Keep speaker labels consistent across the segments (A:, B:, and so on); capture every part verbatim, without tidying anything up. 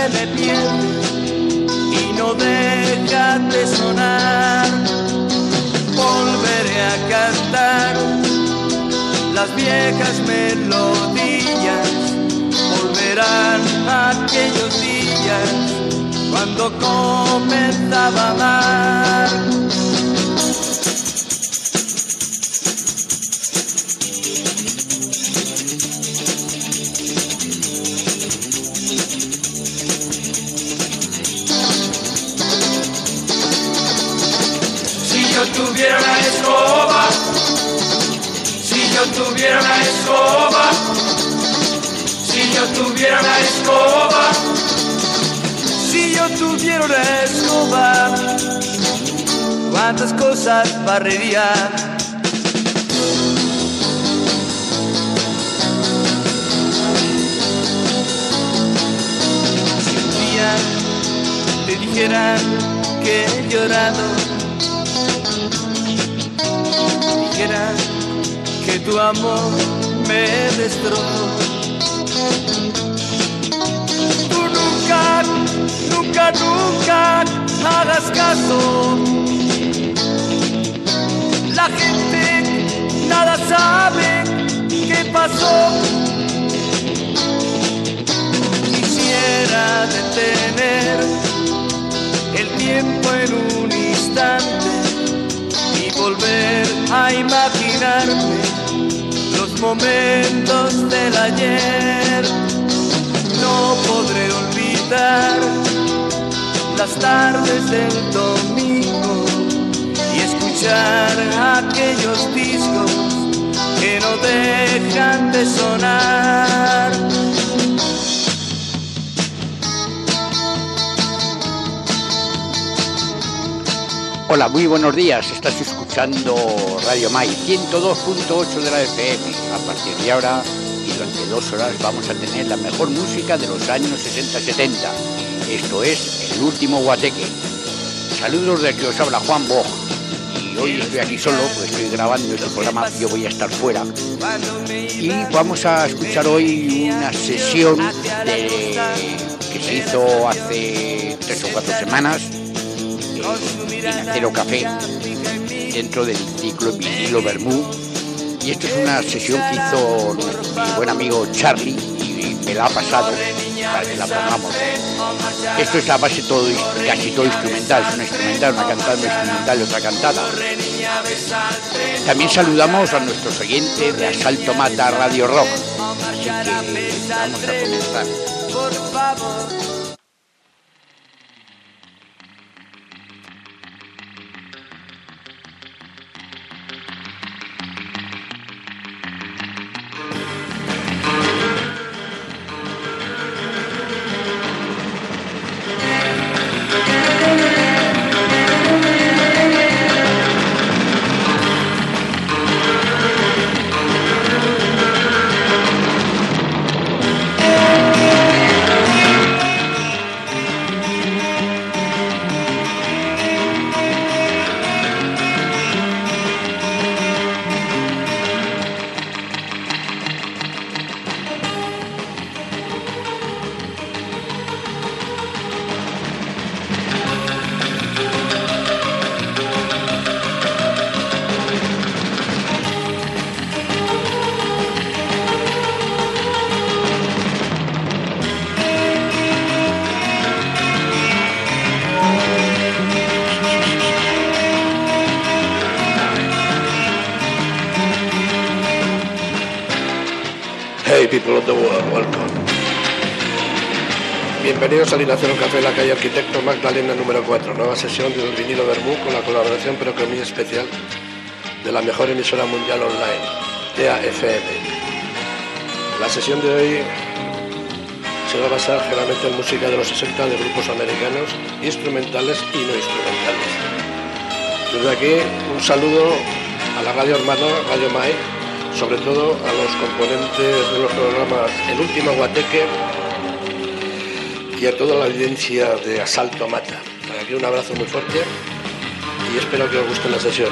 A: me pierde y no deja de sonar. Volveré a cantar las viejas melodías, volverán aquellos días cuando comenzaba a amar. Si yo tuviera una escoba, si yo tuviera una escoba, si yo tuviera una escoba, si yo tuviera una escoba, cuántas cosas barrería. Si un día te dijeran que he llorado, dijera que tu amor me destrozó, tú nunca, nunca, nunca hagas caso. La gente nada sabe qué pasó. Quisiera detener el tiempo en un instante y volver a imaginarme los momentos del ayer. No podré olvidar las tardes del domingo y escuchar aquellos discos que no dejan de sonar.
B: Hola, muy buenos días. Estás escuchando Radio Mai ciento dos punto ocho de la F M. A partir de ahora y durante dos horas vamos a tener la mejor música de los años sesenta setenta. Esto es El Último Guateque. Saludos del que os habla Juan Boj. Y hoy estoy aquí solo, pues estoy grabando este programa, yo voy a estar fuera. Y vamos a escuchar hoy una sesión de, que se hizo hace tres o cuatro semanas en Acero Café, dentro del ciclo Vinilo Vermú. Y esto es una sesión que hizo mi buen amigo Charlie y me la ha pasado para que la pongamos. Esto es a base todo, casi todo instrumental, es una instrumental, una cantada instrumental y otra cantada. También saludamos a nuestros oyentes de Asalto Mata Radio Rock, así que vamos a comenzar.
A: Por favor.
C: Hey people of the world, welcome. Bienvenidos al Acero Café, la calle Arquitecto Magdalena número cuatro, nueva sesión del vinilo Vermú con la colaboración, pero que muy especial, de la mejor emisora mundial online, T A F M. La sesión de hoy se va a basar generalmente en música de los sesenta de grupos americanos, instrumentales y no instrumentales. Desde aquí, un saludo a la radio hermana, Radio Mai, sobre todo a los componentes de los programas El Último Guateque y a toda la audiencia de Asalto Mata. Aquí un abrazo muy fuerte y espero que os guste la sesión.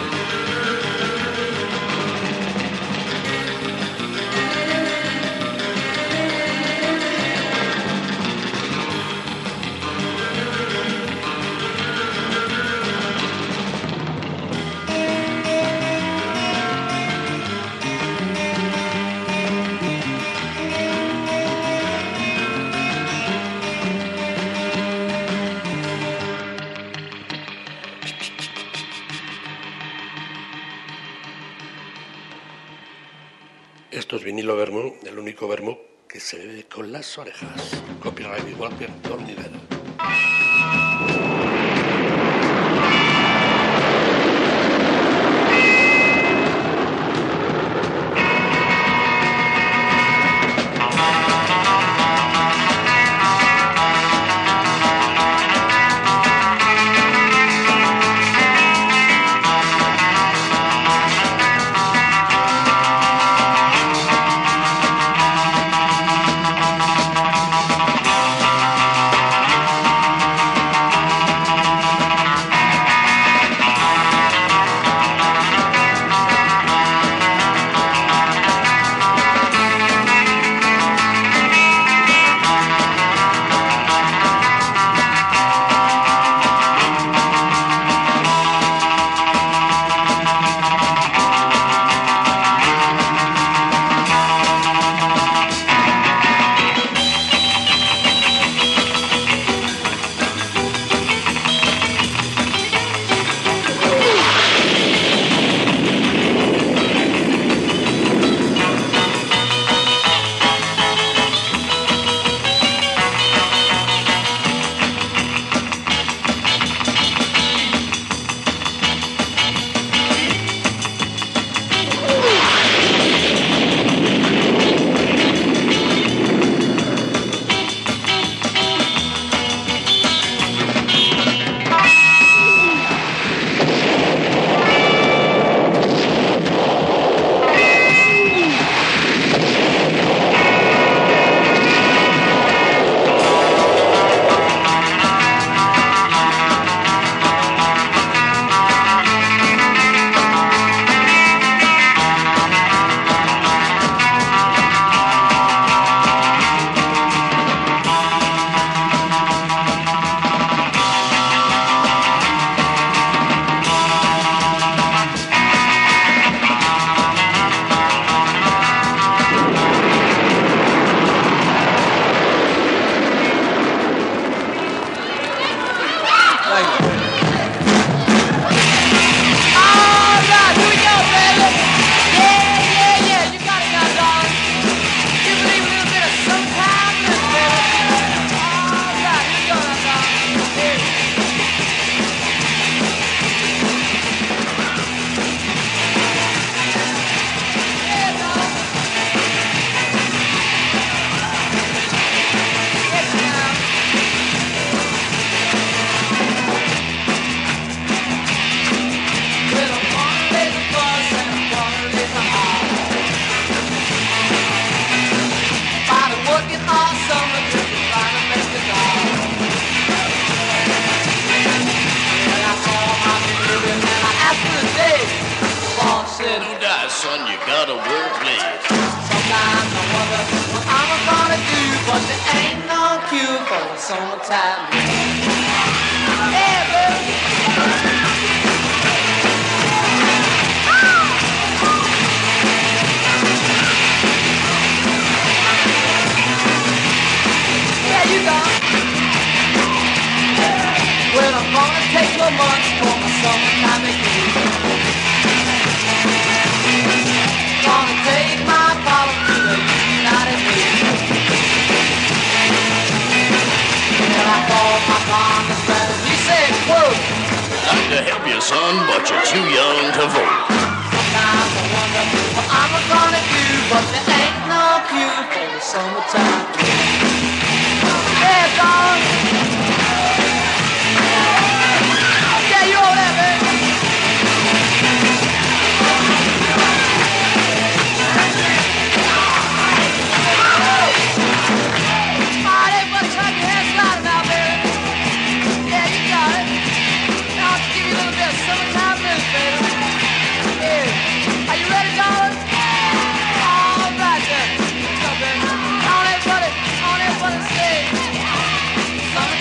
C: Esto es vinilo vermú, el único vermú que se bebe con las orejas. Copyright igual que en todo el nivel.
A: Some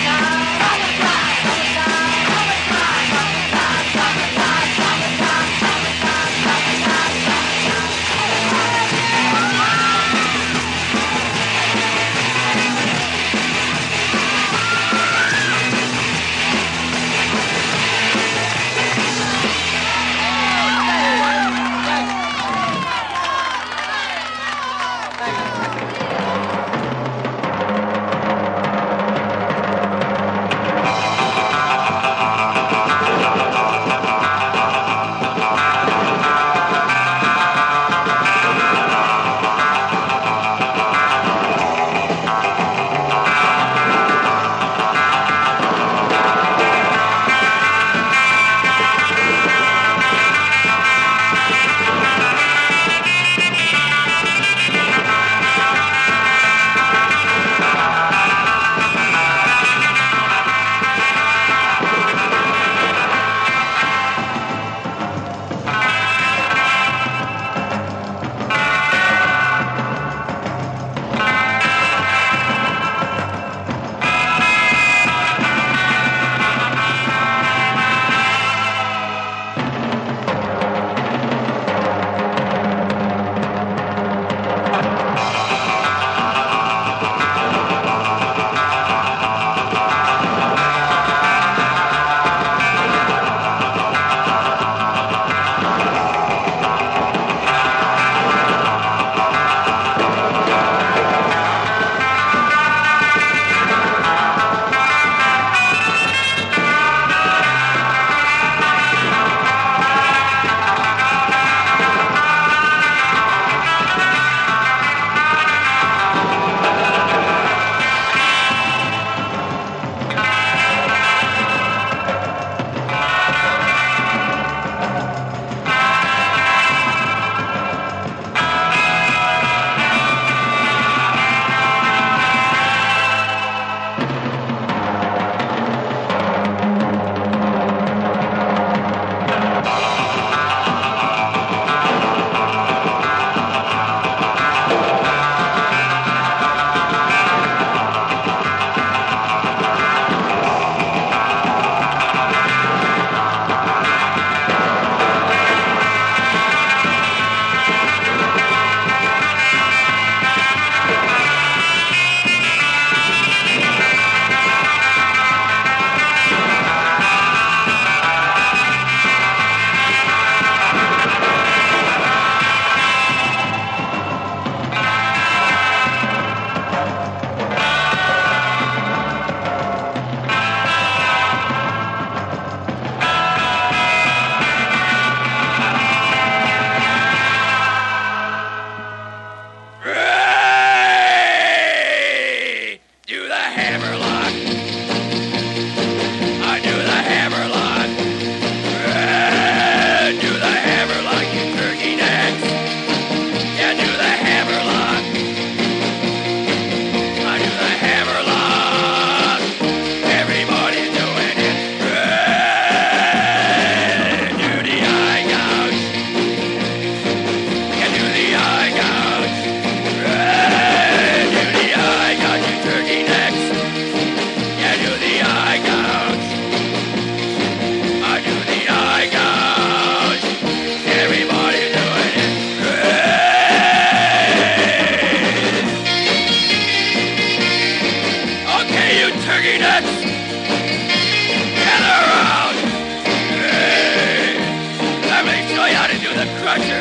A: turkey necks, gather around. Hey, let me show you how to do the crusher.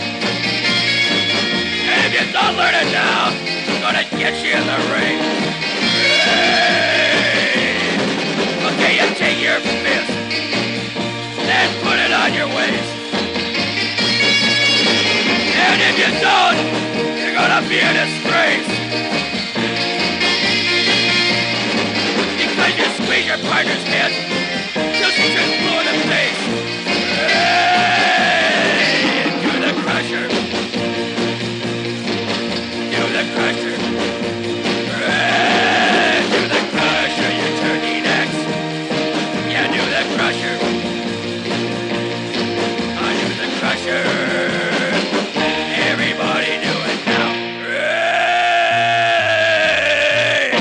A: And if you don't learn it now, I'm gonna get you in the ring. Hey, okay, you take your fist and put it on your waist. And if you don't, you're gonna be a disgrace. Because you squeeze your partner's head till she's just blue in the face. Hey, do the crusher. Do the crusher. Hey, do the crusher, you turkey necks. Yeah, do the crusher. I do the crusher. Everybody do it now. Hey!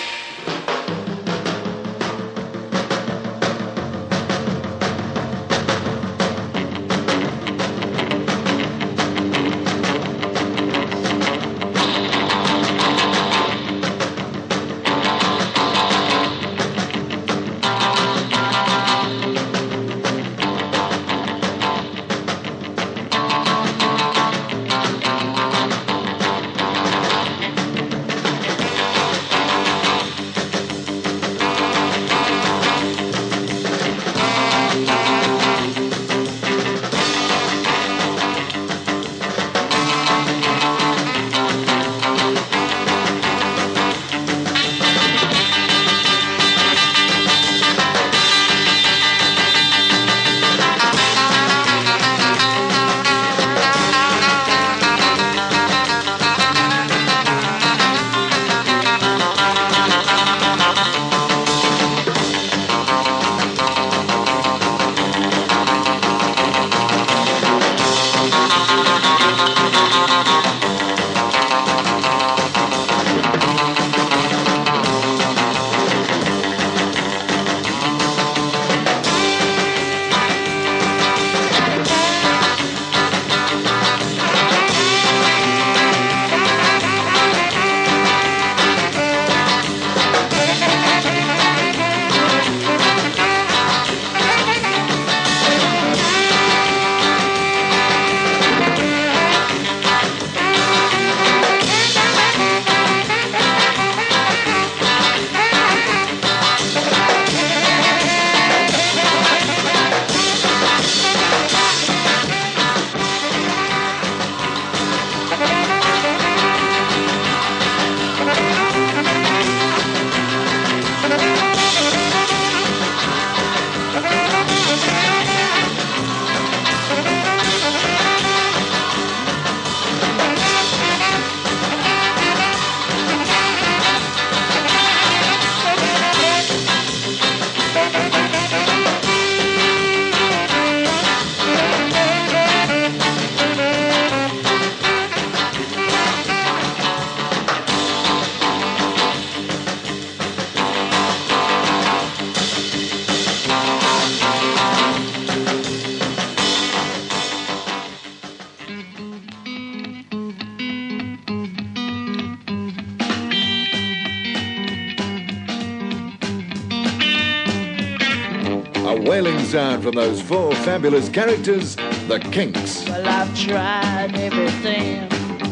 D: A wailing sound from those four fabulous characters, the Kinks.
E: Well, I've tried everything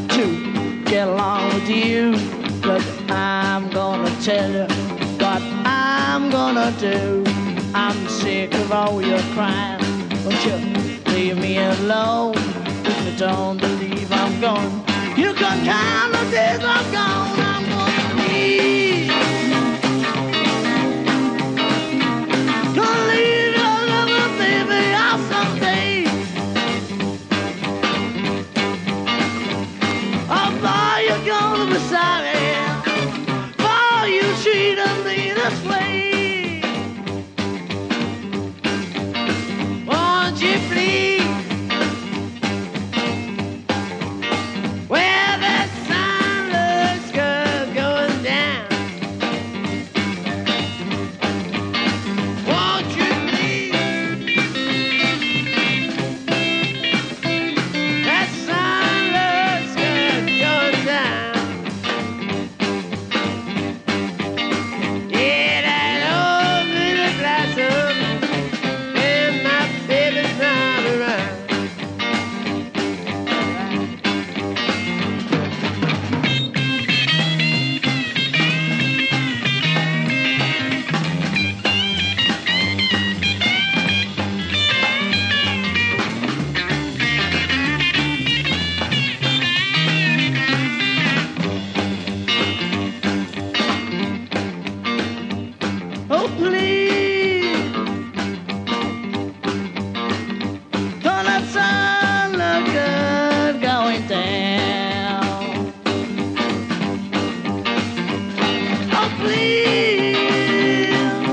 E: to get along with you, but I'm gonna tell you what I'm gonna do. I'm sick of all your crying. Won't you leave me alone? If you don't believe I'm gone, you can count the days I'm gone. I'm gonna leave. Gonna leave your lover, baby, out someday. Oh, boy, you're gonna be sorry. Boy, you treated me this way. Won't you please? Where the sun looks good. Oh, please, don't that sun look good going down? Oh, please,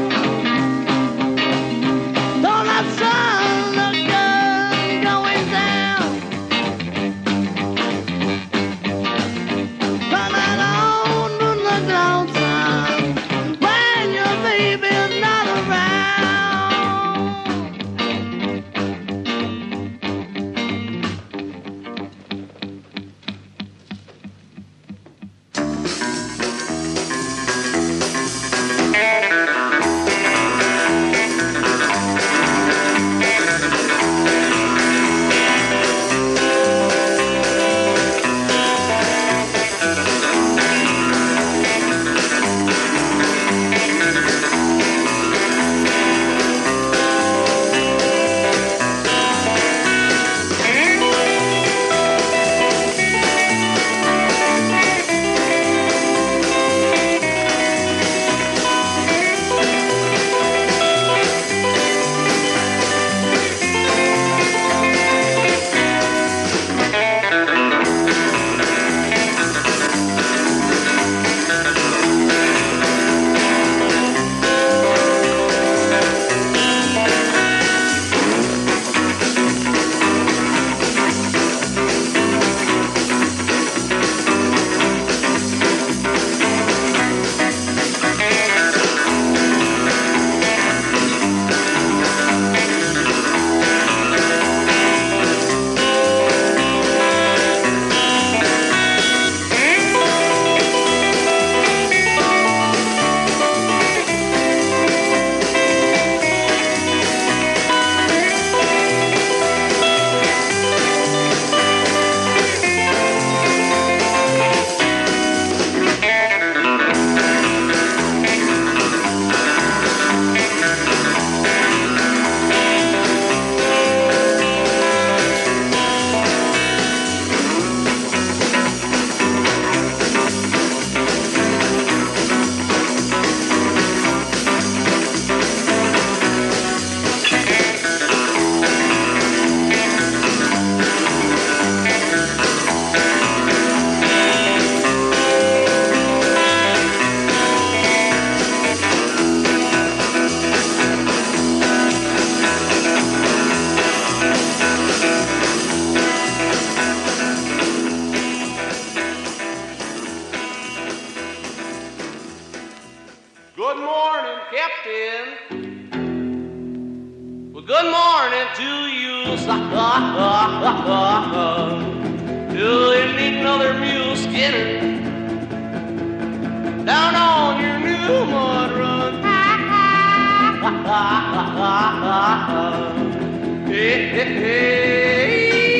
E: don't that sun look good going down? Come on to the lonesome when your baby's not around.
F: Good morning, Captain. Well, good morning to you. Do you need another mule skinner down on your new mud run? Hey, hey, hey.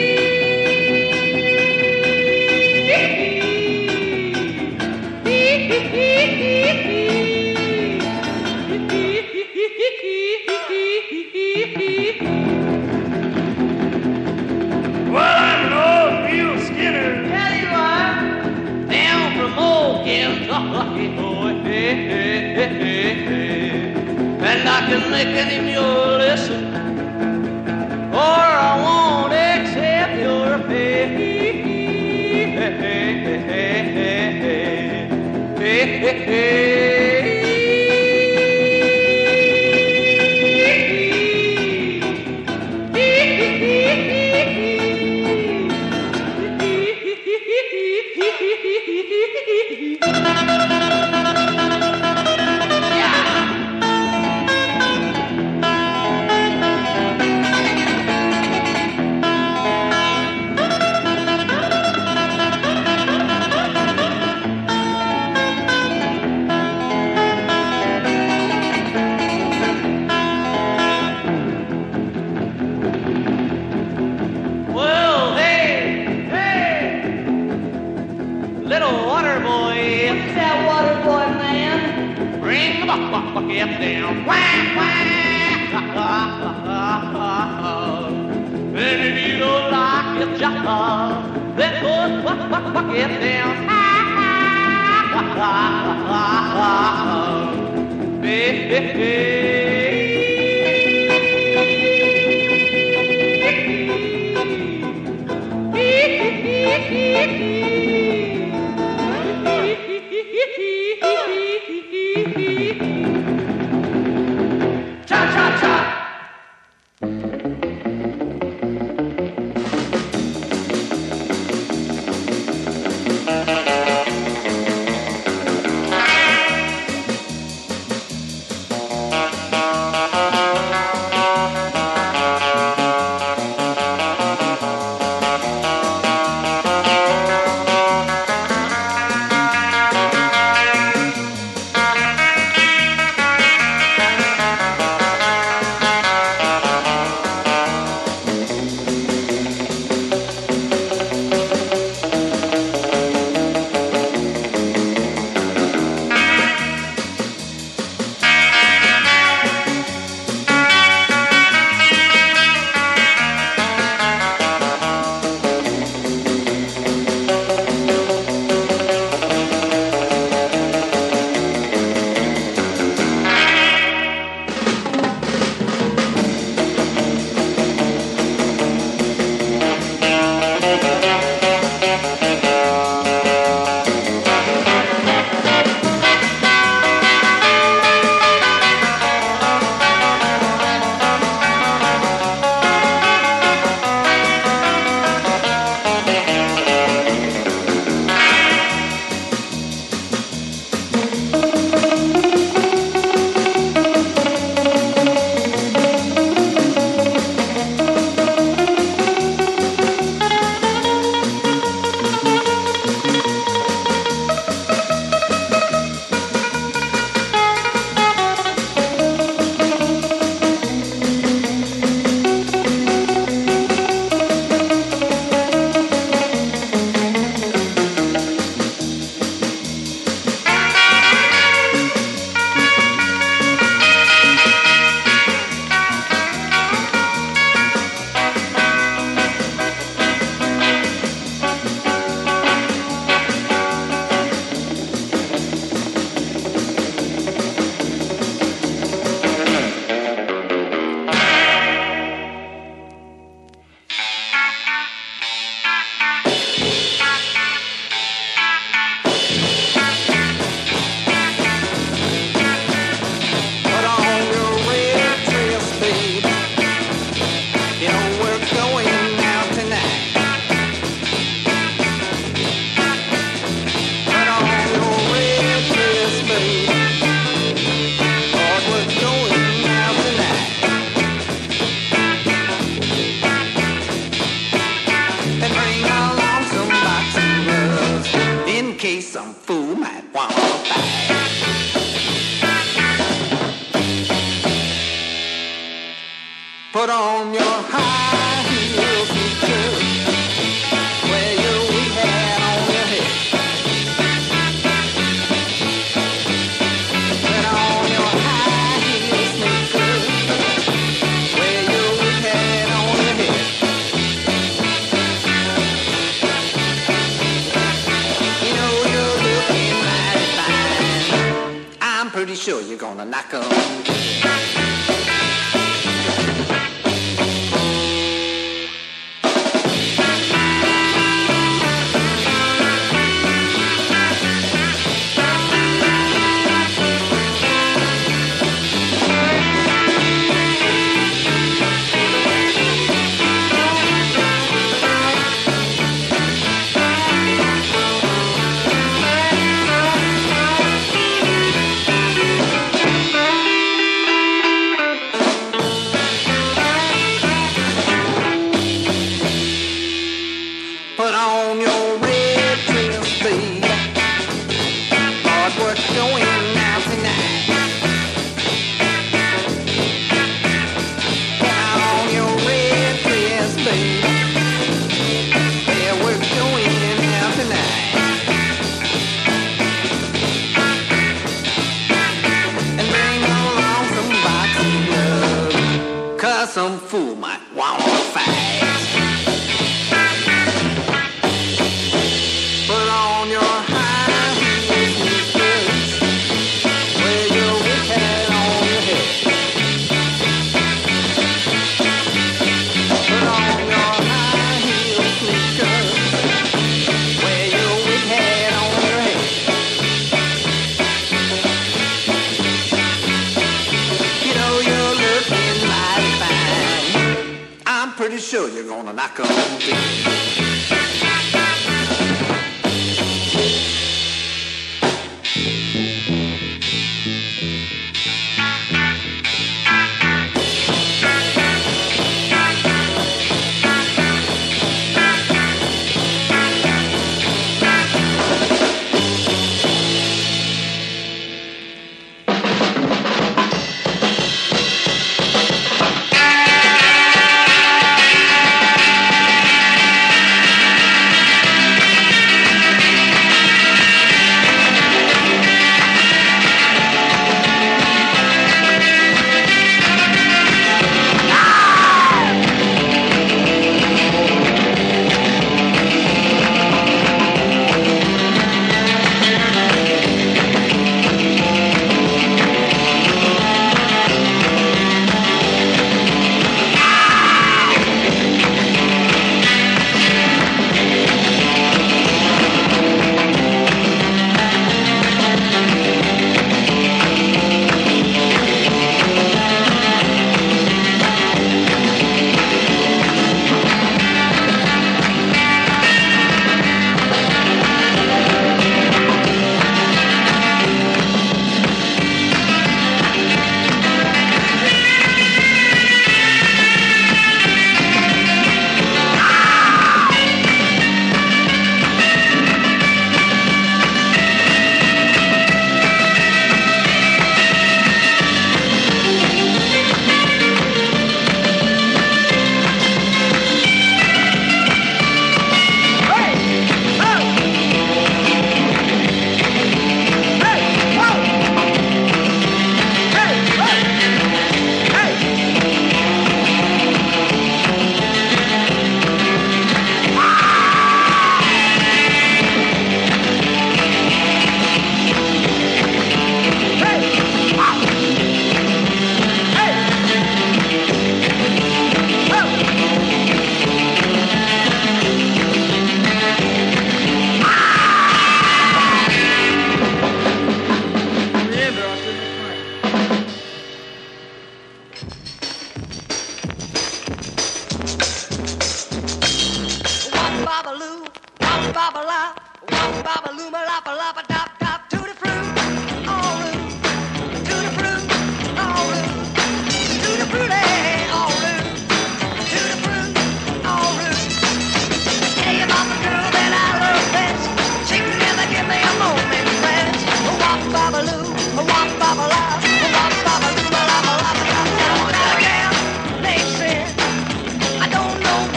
A: Well, I'm an old mule skinner.
F: Yeah, you are. Down from old Kentucky, boy. Hey, hey, hey, hey, hey. And I can make any mule listen, or I won't accept your pay. Hey, hey, hey, hey, hey, hey, hey. Bucket down, whack, whack, and if you don't like your job, then put buck, buck, bucket down.
G: Put on your high heels and shoes. Wear your wig hat on your head. Put on your high heels sneakers. Wear your wig hat on your head. You know you're looking mighty fine. I'm pretty sure you're gonna knock 'em dead. Put on your red dress, baby. Hard work going out tonight. Put on your red dress, baby. Yeah, we're going out tonight. And bring along some boxing gloves, 'cause some fool might want to fight. Put on your high heels and skirts. Wear your wig hat pretty sure you're gonna knock on me.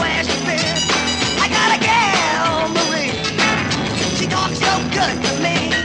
H: Good to me.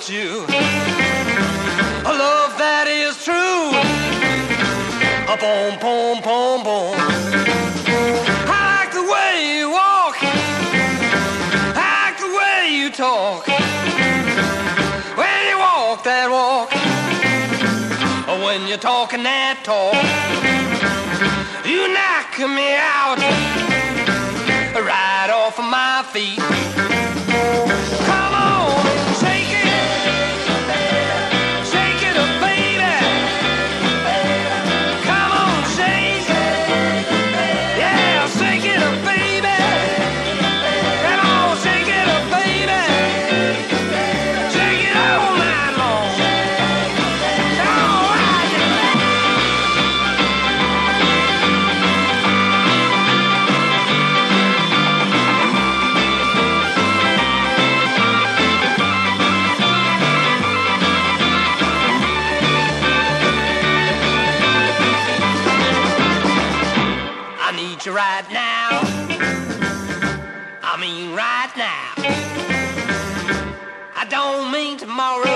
G: about you. A love that is true. A boom, boom, boom, boom. I like the way you walk. I like the way you talk. When you walk that walk. When you're talking that talk. You knock me out. Right off of my feet. Come on, shake it. Shake it up, baby. Come on, shake it. Yeah, shake it up, baby. Come on, shake it up, baby. Shake it all night long. All right. I need you right now. I mean right now. I don't mean tomorrow.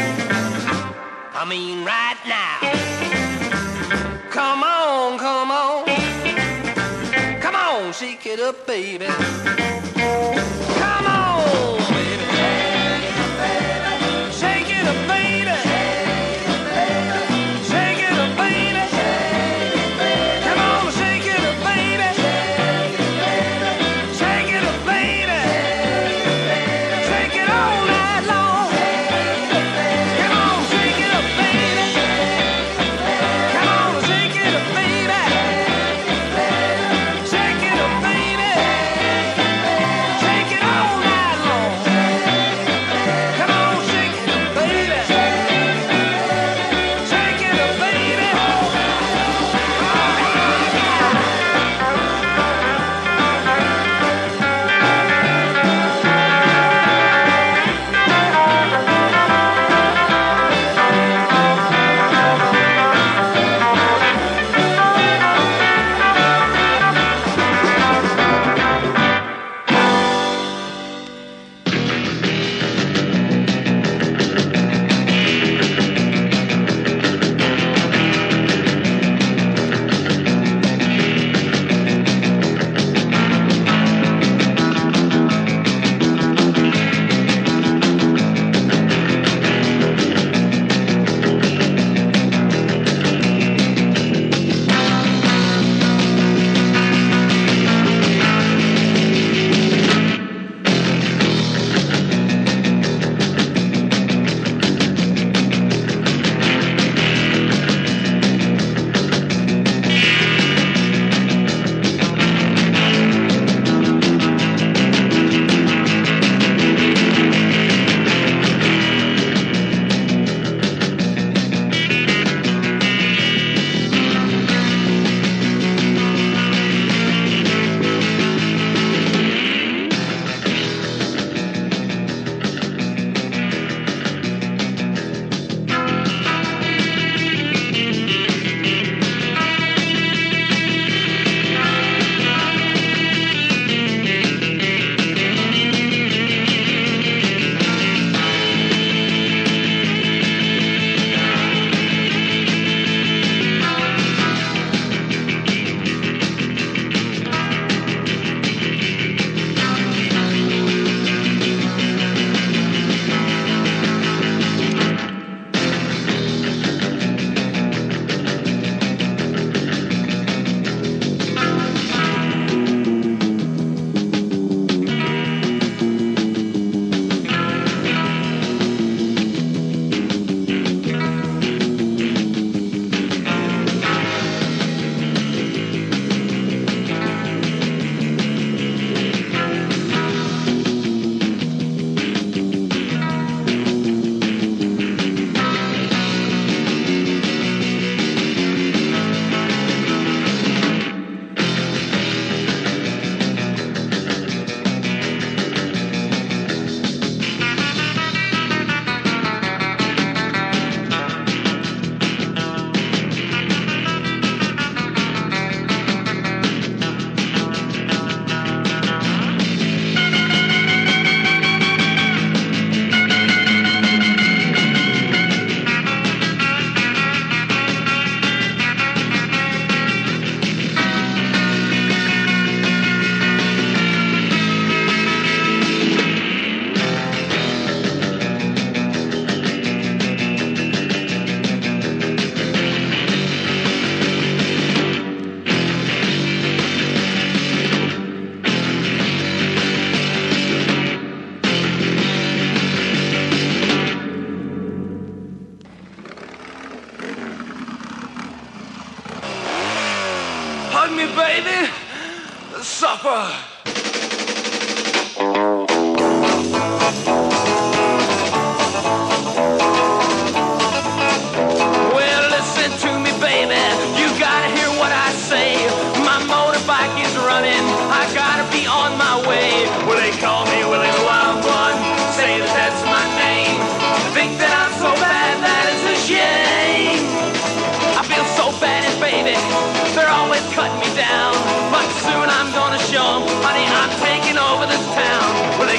G: I mean right now. Come on, come on. Come on, shake it up, baby. Come on, baby. Shake it up, baby. Shake it up, baby. Come on, shake it up, baby. Shake it up, baby. Shake it all night long. Come on, shake it up, baby. Come on, shake it up, baby. Shake it up, baby. Shake it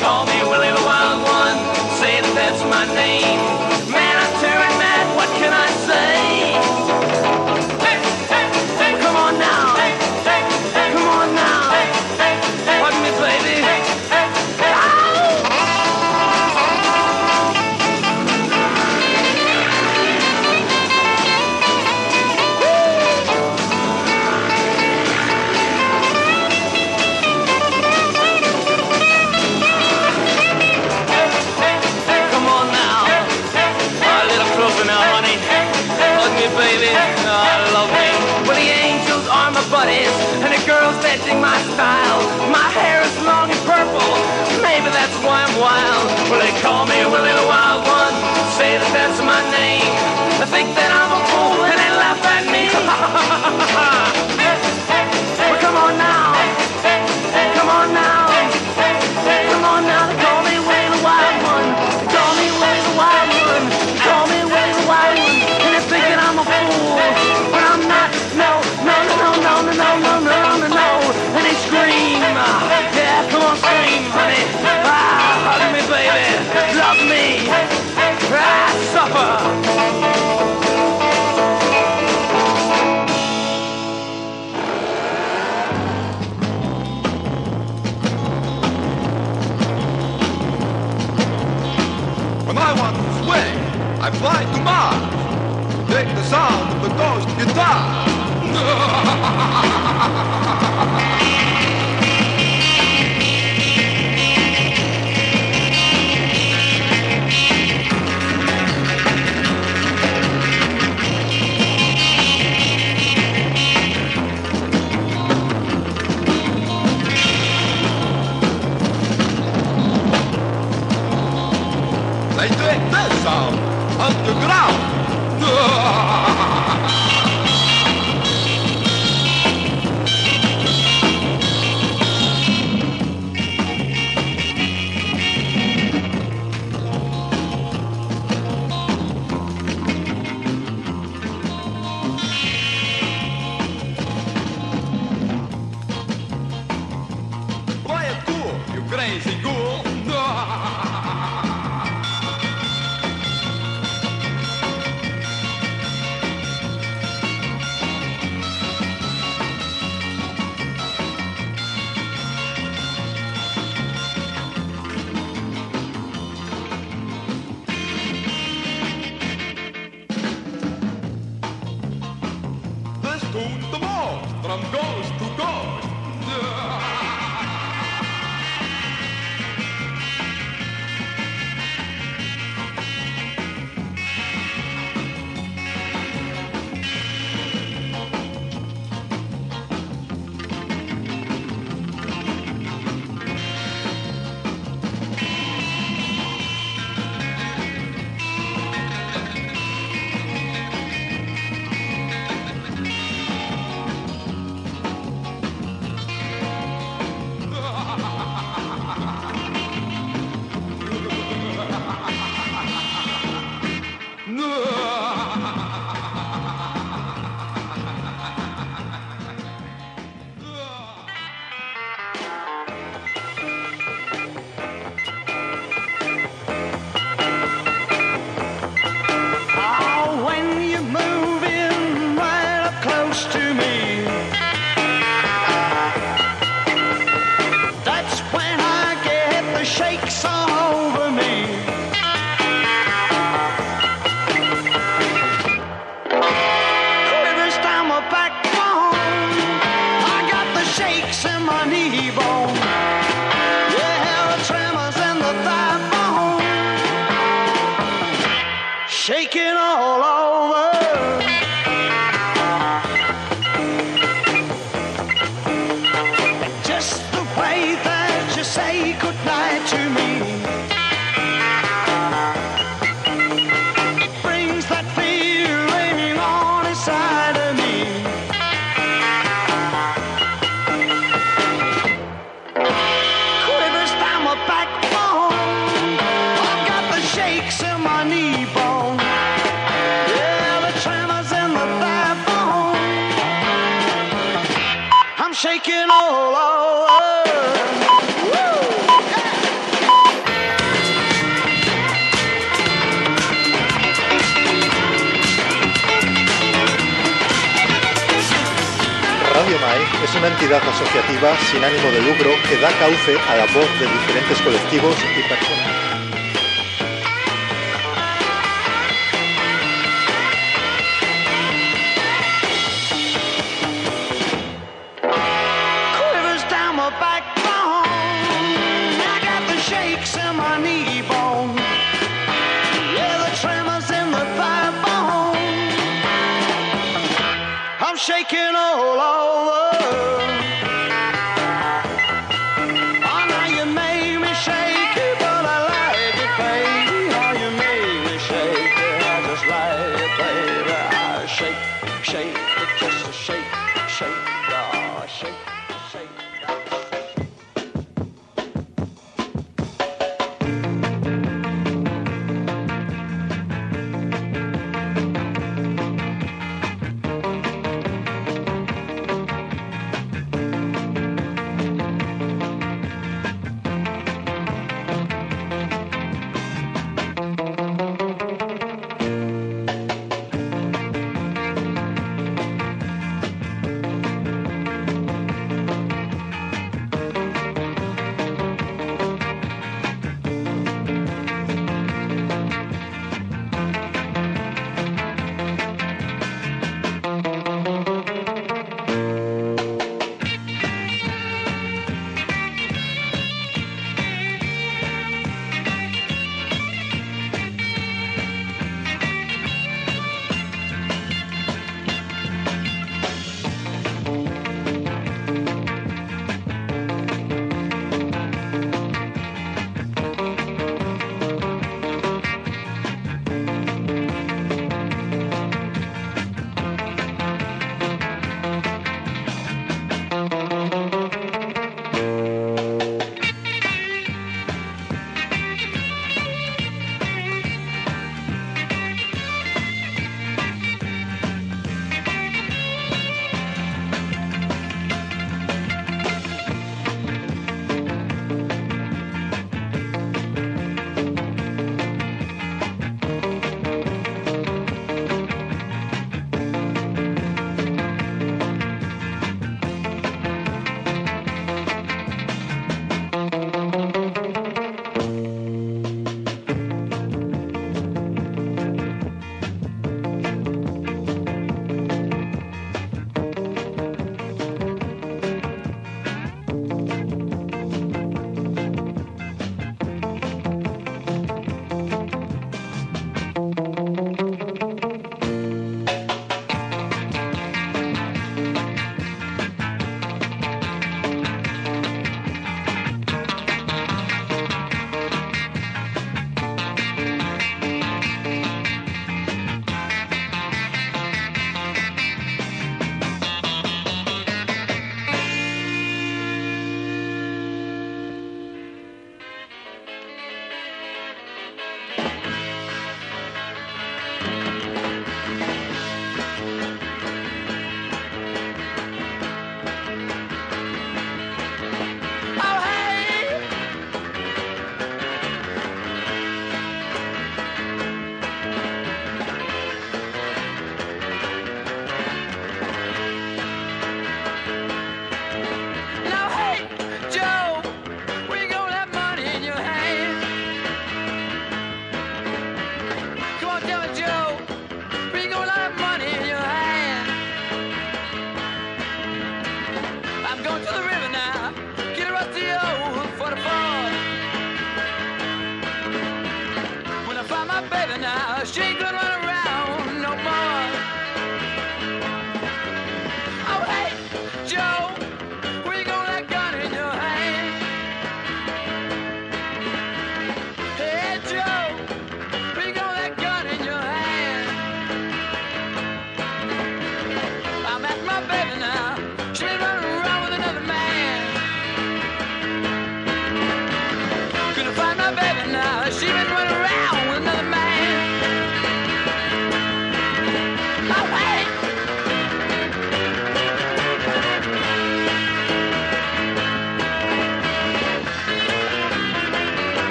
F: call me Willie the Wild One, say that that's my name. Man, I'm tearing mad, what can I say? Hey, hey, hey, come on now. Hey, hey, hey, come on now. Hey, hey, hey, hug me, baby. Hey, hey, hey, baby, oh, love me. Well, the angels are my buddies, and the girls that dig my style. My hair is long and purple, maybe that's why I'm wild. Well, they call me Willie the Wild One, say that that's my name. They think that I'm a fool, and they laugh at me. Well, come on now, come on now, come on now. They call me Willie the Wild One, call me Willie the Wild One, call me Willie the Wild One. Thinking I'm a fool, but I'm not. No, no, no, no, no, no, no, no, no, no, no. And they scream, yeah, come on, scream, honey. Ah, hug me, baby, love me, ah, suffer.
A: When I want to swing, I fly to Mars. Take the sound of the ghost guitar. They take this sound underground. Play it cool, you crazy ghoul. The most from ghost to ghost.
G: Shaking all over. Just the way that you say goodnight to me, it brings that feeling on inside of me. Quivers down my backbone, I've got the shakes in my knee bone. I'm shaking all over. Woo! Yeah.
H: es una entidad asociativa sin ánimo de lucro que da cauce a la voz de diferentes colectivos y personas.
G: Shaking all over. Oh, now you made me shake it, but I like it, baby. How you made me shake it, I just like it, baby. I shake, shake it, just a shake, shake, oh, shake, shake.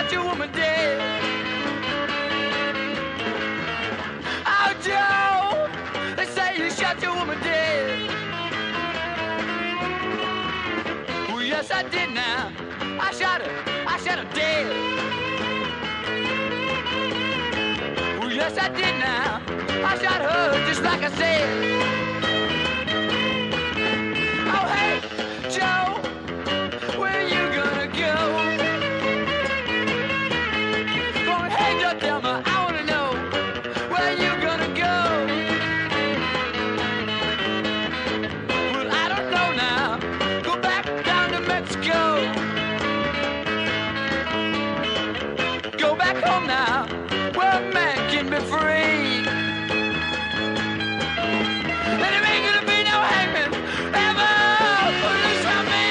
E: shot your woman dead. Oh, Joe, they say you shot your woman dead. Well, yes, I did now. I shot her. I shot her dead. Well, yes, I did now. I shot her just like I said. Oh, hey, Joe, where you gonna go? Go ahead, just tell me, I wanna know where you gonna go. Well, I don't know now. Go back down to Mexico. Go back home now, where a man can be free. And there ain't gonna be no hangman ever loose from me.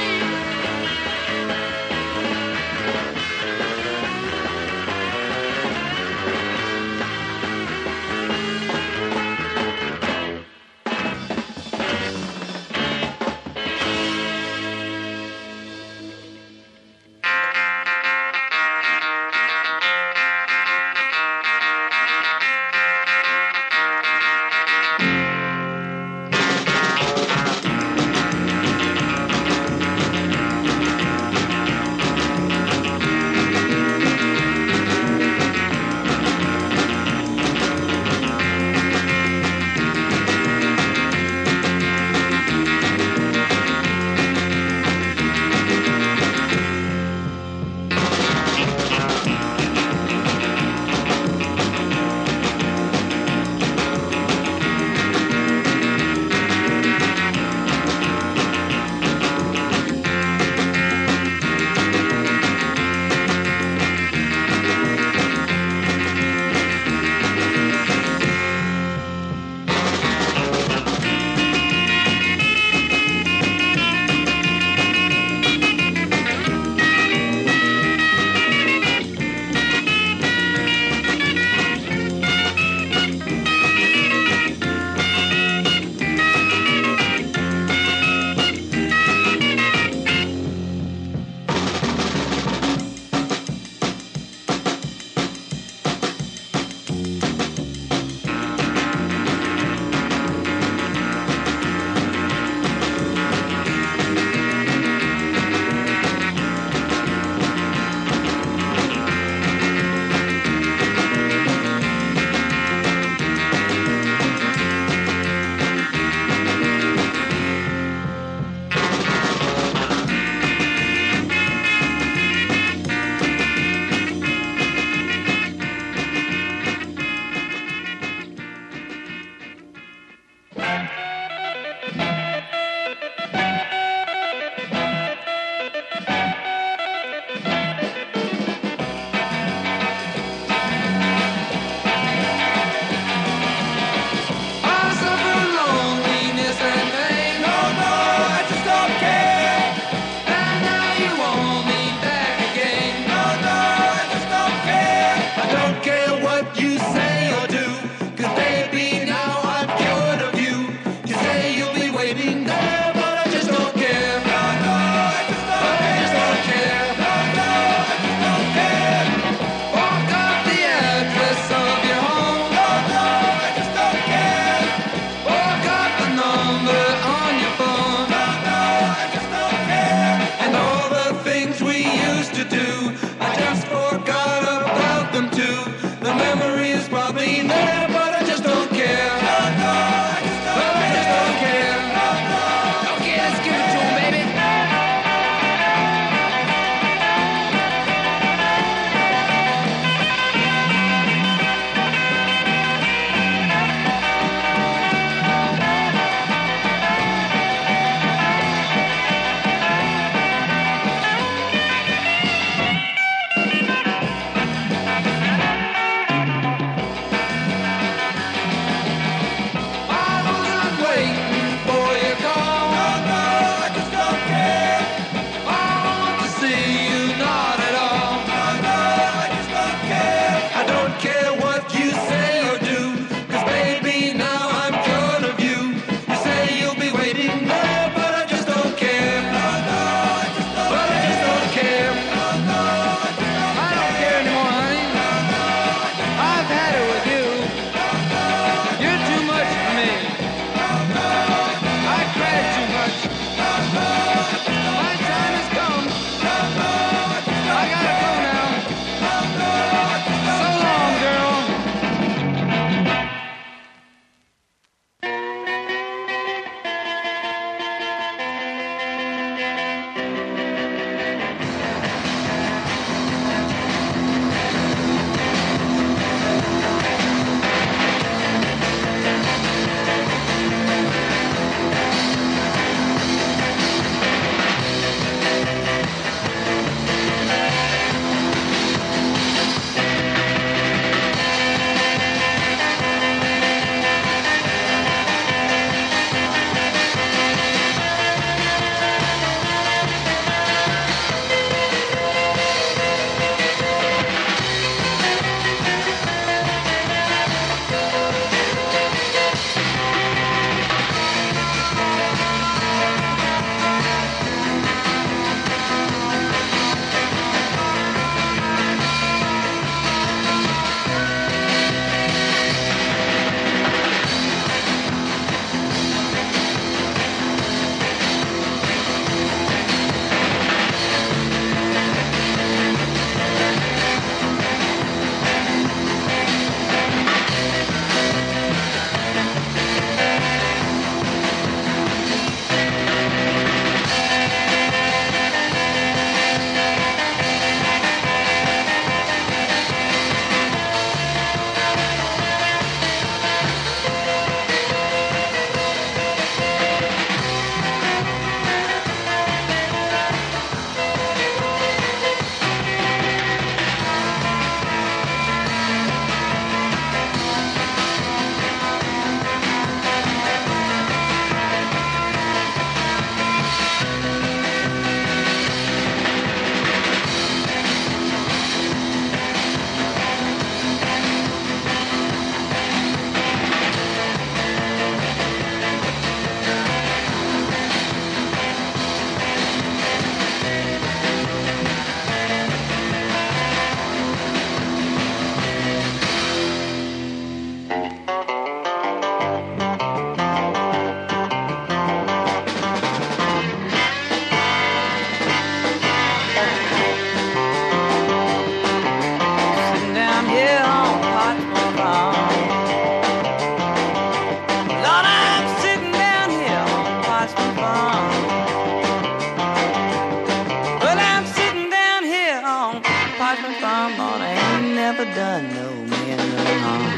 E: nothing from, Lord, I ain't never done no man no harm.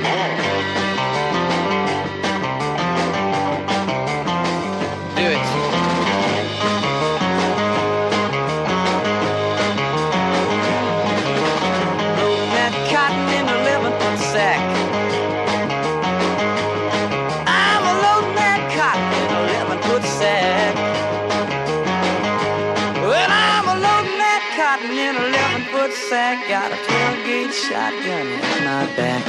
E: Do it. Loading that cotton in a eleven-foot sack. I'm a loading that cotton in a eleven-foot sack. Well, I'm a loading that cotton in a eleven-foot sack. Got a twelve-gauge shotgun in my back.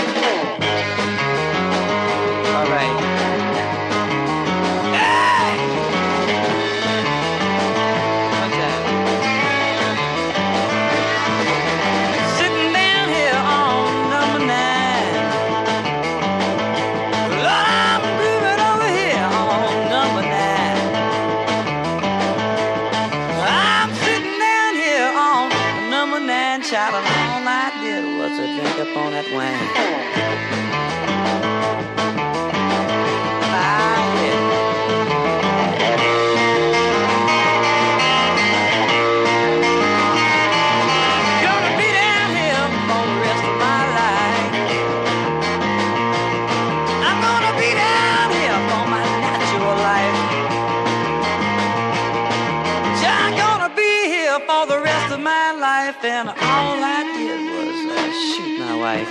E: All right. Hey! What's that? Sitting down here on number nine. Lord, I'm grooving over here on number nine. I'm sitting down here on number nine, child, and all I did was a drink up on that wine. And all I did was uh, shoot my wife.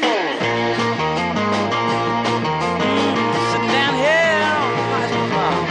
E: Mm, sit down here on my farm.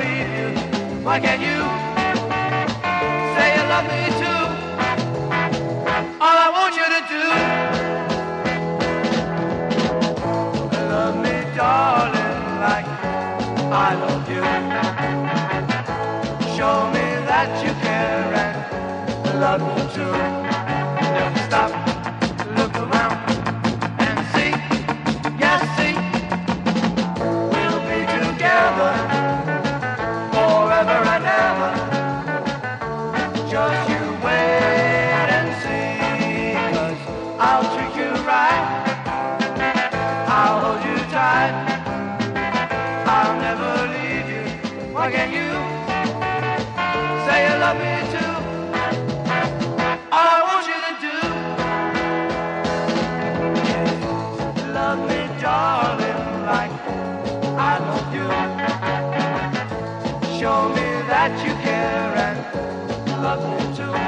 G: Why can't you say you love me too? love you too. Never stop to look around and see, yes, see, we'll be together forever and ever. Just you wait and see, 'cause I'll treat you right, I'll hold you tight, I'll never leave you. Why can't you say you love me too? All I want you to do is love me, darling, like I love you. Show me that you care and love me too.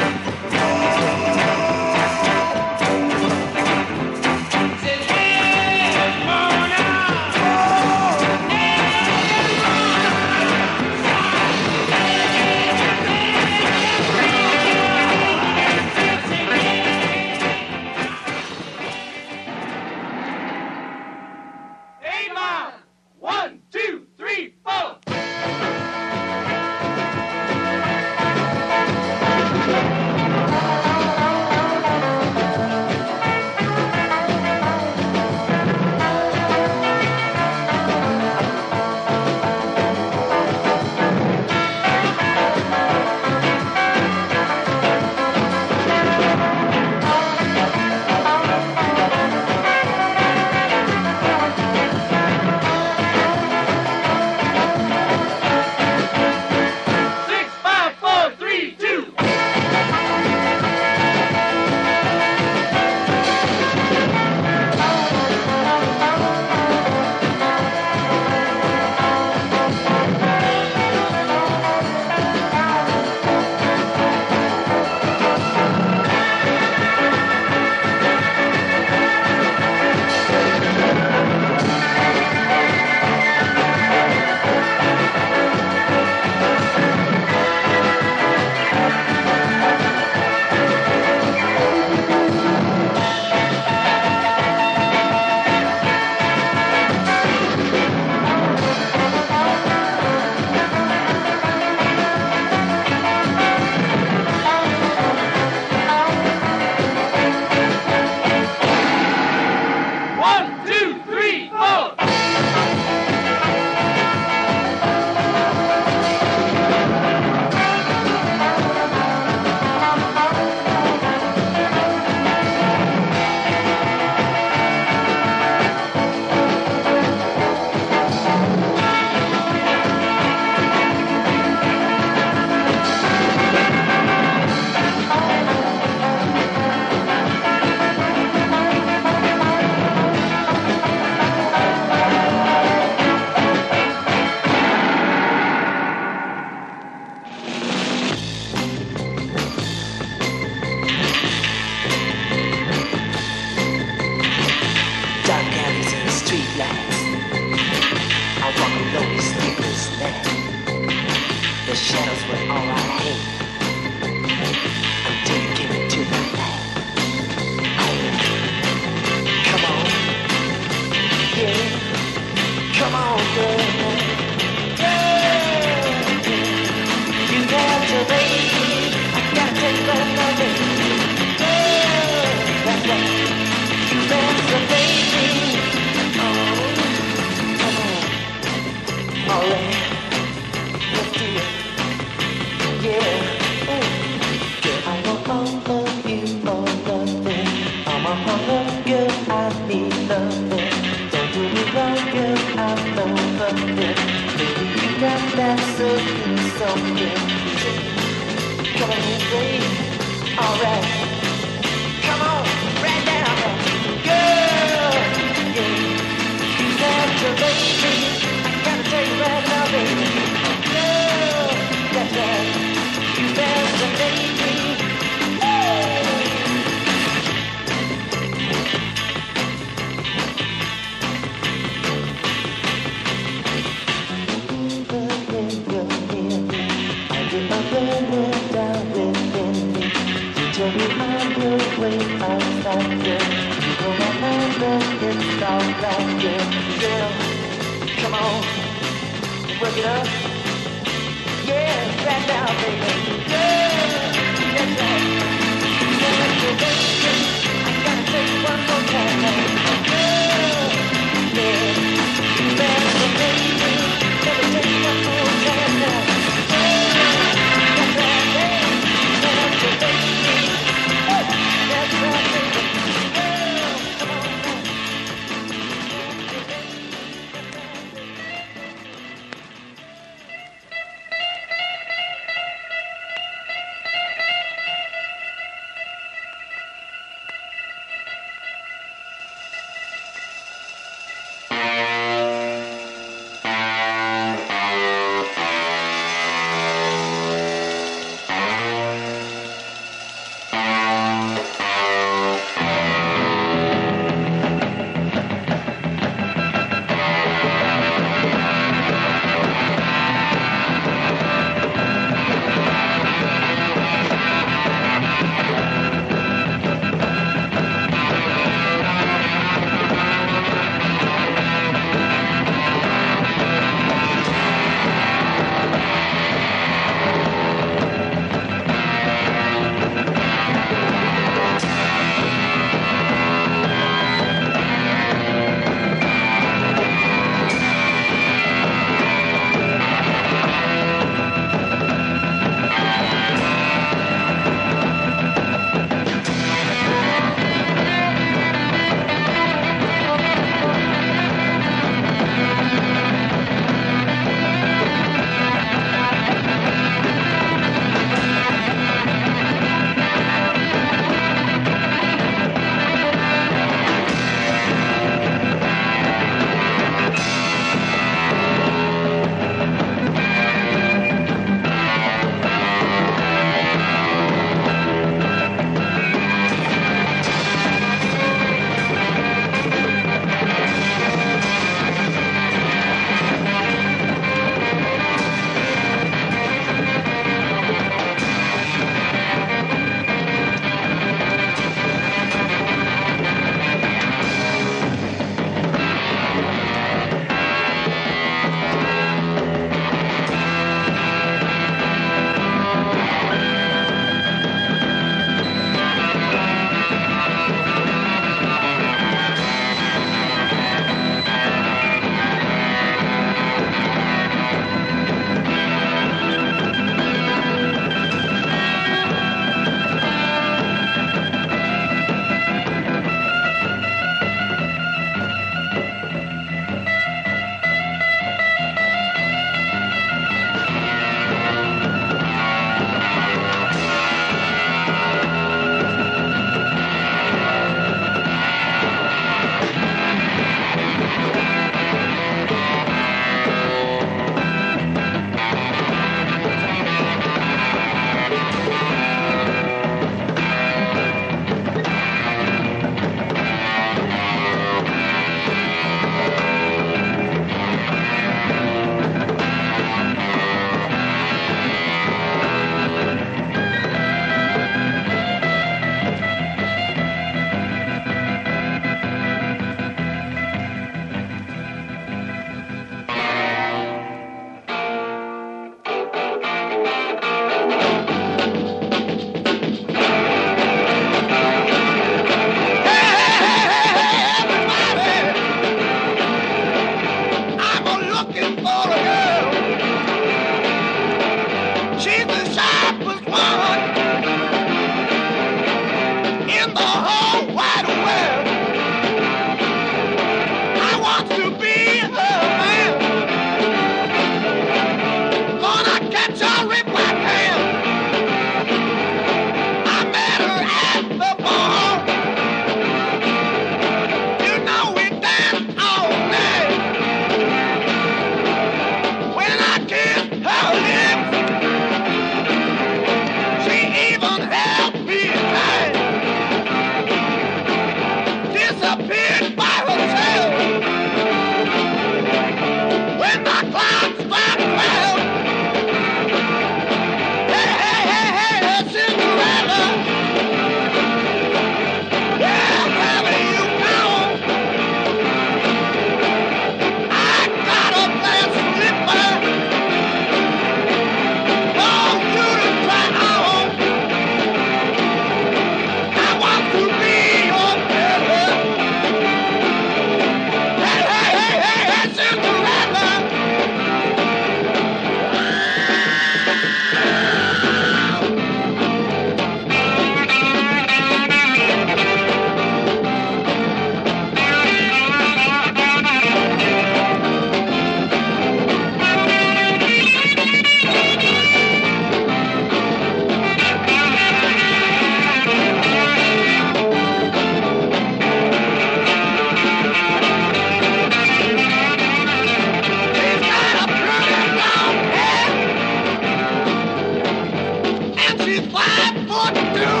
A: she's five foot two.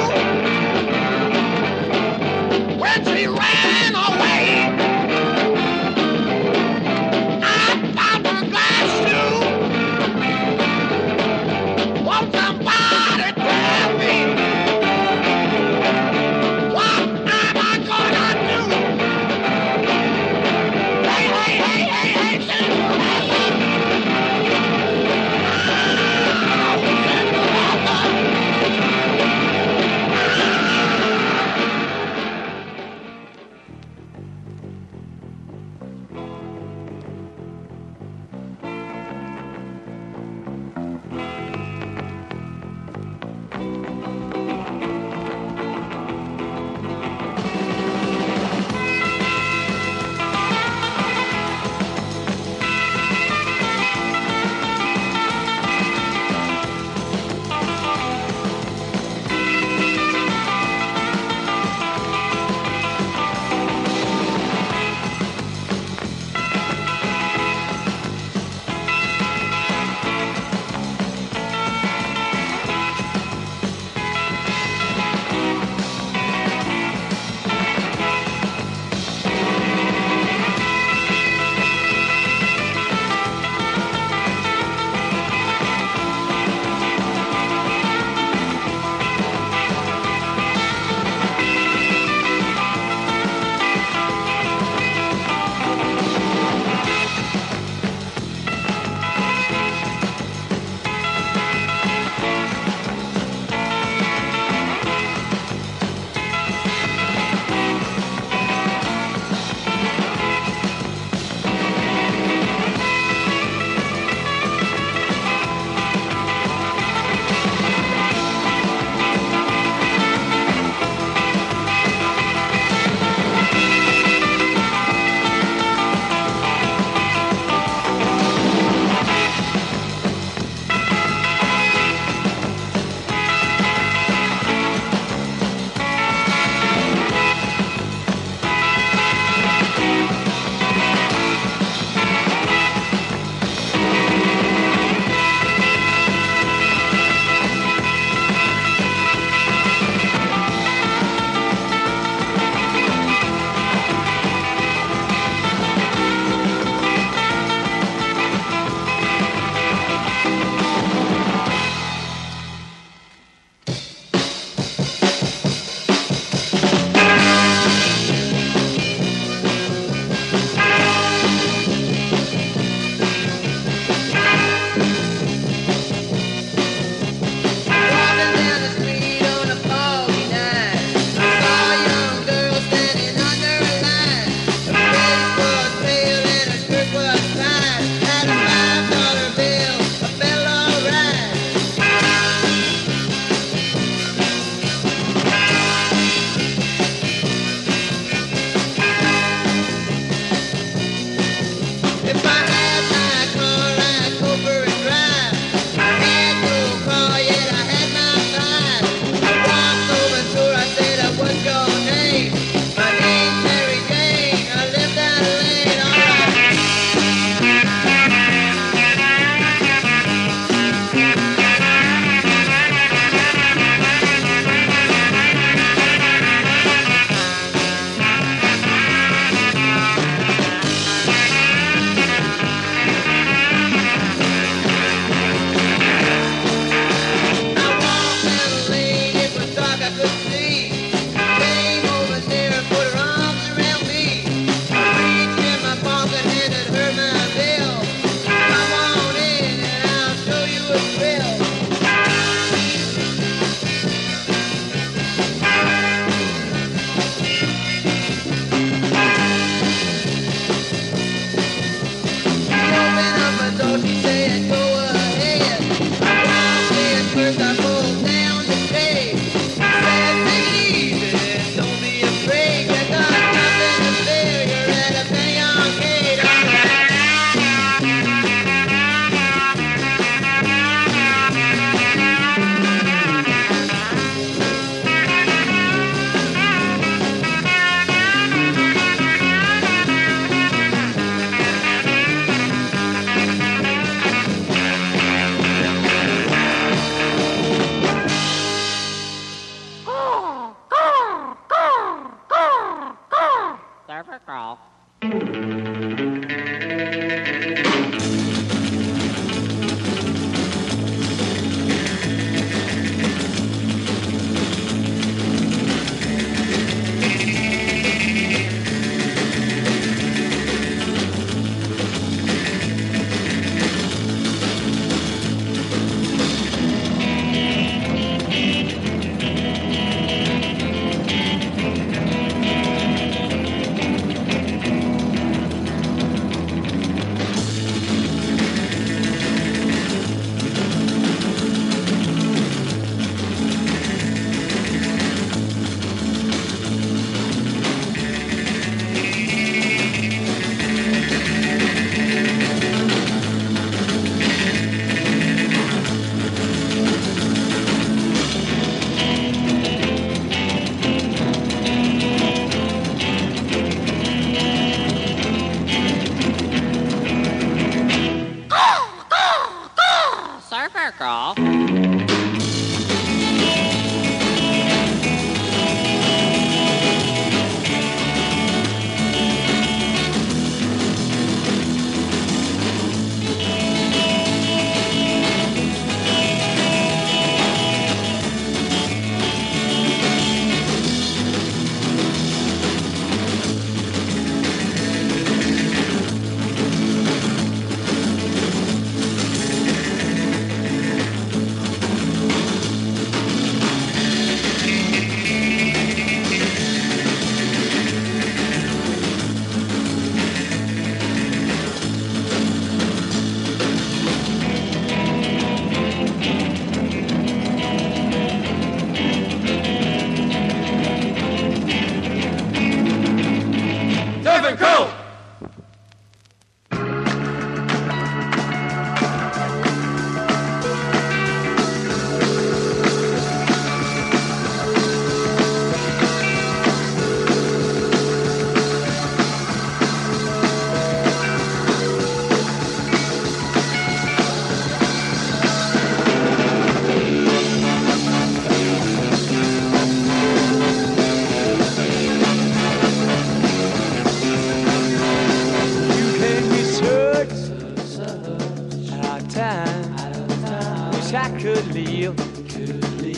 A: When she ran away, I found her glass shoe. Won't somebody tell me what am I gonna do? Hey, hey, hey, hey, hey, Cinderella.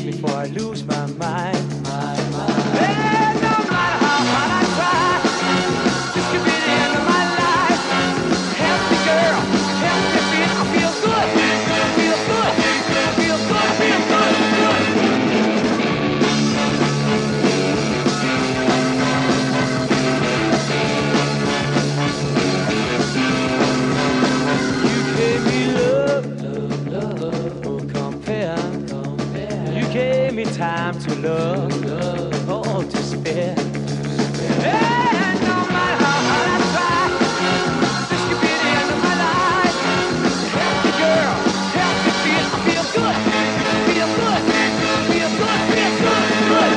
I: before I lose my mind. My mind. Hey, no matter how hard I try, this could be the end of my life. Help me, girl, help me feel. I feel good, I feel good, I feel good, I feel good, good. You gave me love, love, love, oh, compare, compare. You gave me time to love, love, oh, to spare. Yeah, no matter how hard I try, this could be the end of my life. Help me, girl, help me feel. I feel good, feel good, feel good, feel good, good.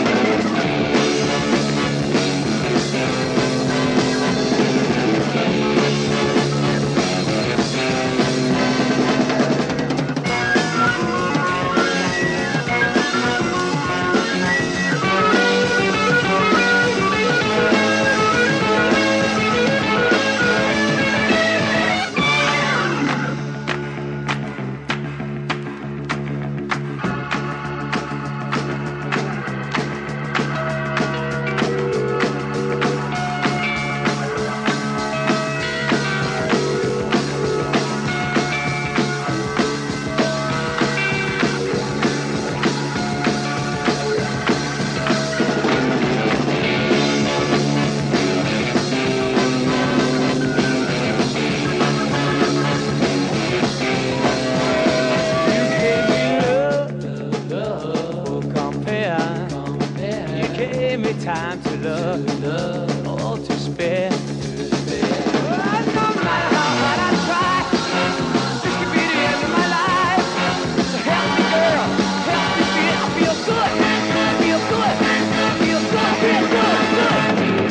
I: Time to love, love, all to spare. Oh, no matter how hard I try, this could be the end of my life. So help me, girl, help me feel. I feel good, I feel good, I feel good, I feel good, good.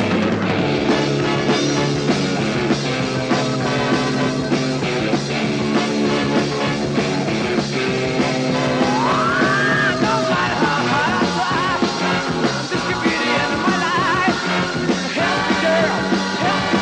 I: No matter how hard I try, this could be the end of my life. Help me, girl, help me.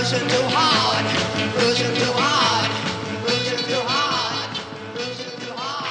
G: pushing too hard, pushing too hard, pushing too hard, pushing too hard.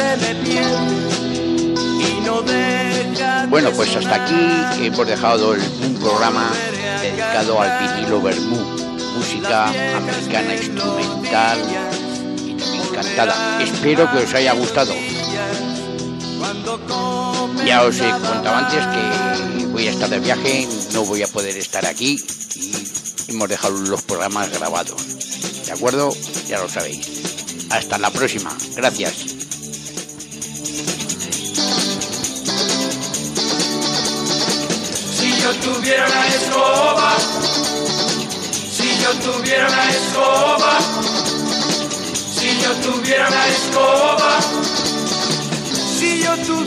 I: tiene piel y no deja.
B: Bueno, pues hasta aquí hemos dejado el, un programa dedicado al vinilo vermú, música americana instrumental y también cantada. Espero que os haya gustado. Ya os he contado antes que voy a estar de viaje, no voy a poder estar aquí y hemos dejado los programas grabados. ¿De acuerdo? Ya lo sabéis. Hasta la próxima. Gracias.
G: Si yo tuviera una escoba, si yo tuviera una escoba, si yo tuviera una escoba, si yo tuviera